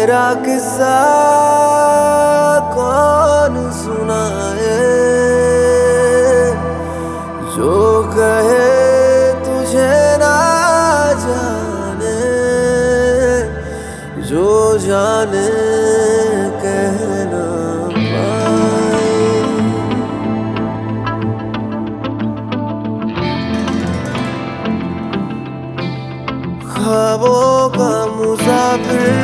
तेरा किस्सा कौन सुनाए, जो कहे तुझे ना जाने, जो जाने कह ना पाए। ख्वाबों का मुसाफिर,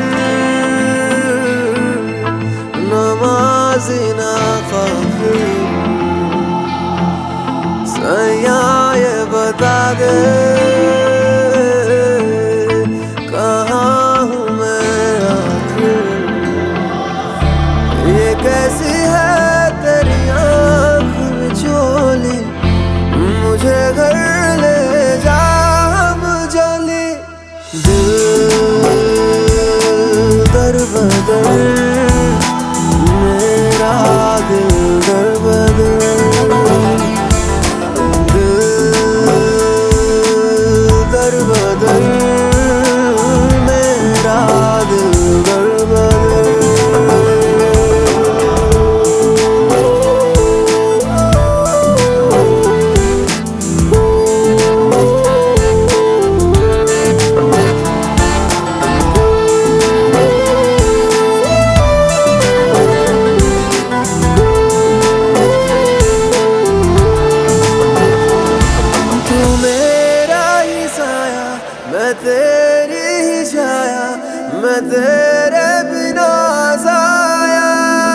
नमाज़ी ना काफिर, सैया ये बता दे कहाँ हूँ मैं आखिर। ये कैसी है तेरी आँख में चोली, मुझे घर ले जा मुझोली। दिल दर बदर, मेरा दिल दर बदर, दिल दर बदर, मेरा दिल दर बदर। मैं तेरी ही छाया, मैं तेरे बिना साया,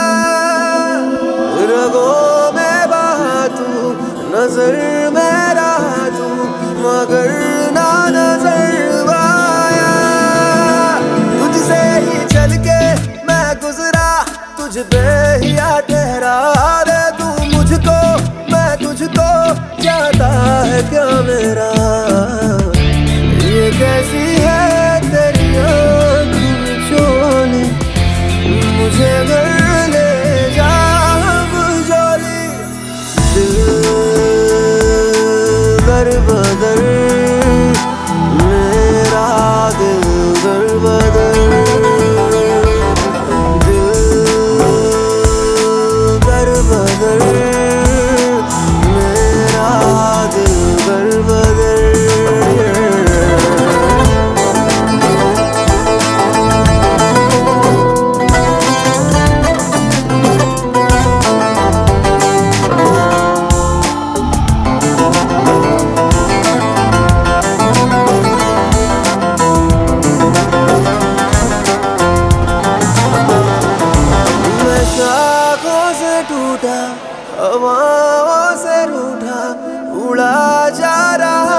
रगों में बहा तू, नजर में रहा तू, मगर ना नजर आया। तुझसे ही चल के मैं गुजरा, तुझ पे ही आ ठहरा दे तू मुझको, मैं तुझको चाहता है क्या मेरा। ये कैसी है तेरी आँख में चोली, मुझे घर ले जा मुझोली। दिल दर बदर, मेरा दिल दर बदर, दिल दर बदर, मेरा दिल दर बदर। टूटा हवाओं से रूठा, उड़ा जा रहा